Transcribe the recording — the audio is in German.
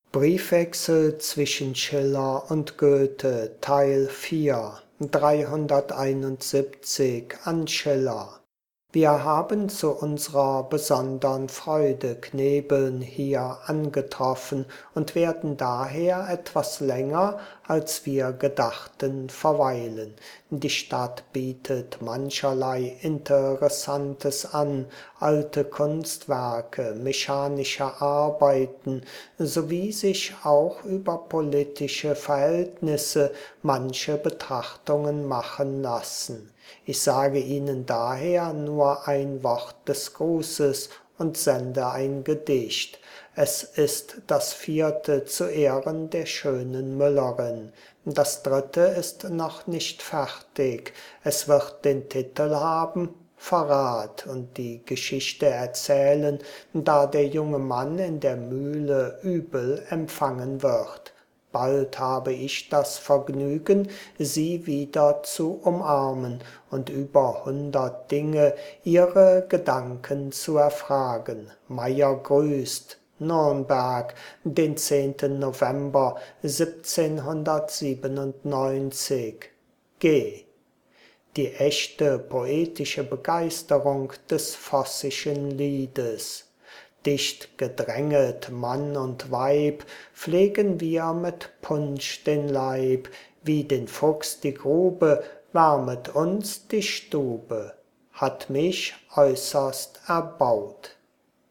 Briefwechsel zwischen Schiller und Goethe, Teil 4, 371 an Schiller. Wir haben zu unserer besondern Freude Knebeln hier angetroffen und werden daher etwas länger, als wir gedachten, verweilen. Die Stadt bietet mancherlei Interessantes an, alte Kunstwerke, mechanische Arbeiten, sowie sich auch über politische Verhältnisse manche Betrachtungen machen lassen. Ich sage Ihnen daher nur ein Wort des Grußes und sende ein Gedicht. Es ist das 4. zu Ehren der schönen Müllerin. Das 3. ist noch nicht fertig. Es wird den Titel haben Verrat und die Geschichte erzählen, da der junge Mann in der Mühle übel empfangen wird. Bald habe ich das Vergnügen, Sie wieder zu umarmen und über 100 Dinge Ihre Gedanken zu erfragen. Meyer grüßt. Nürnberg, den 10. November 1797. G. Die echte poetische Begeisterung des vossischen Liedes. Dicht gedränget Mann und Weib, pflegen wir mit Punsch den Leib, wie den Fuchs die Grube, wärmet uns die Stube, hat mich äußerst erbaut.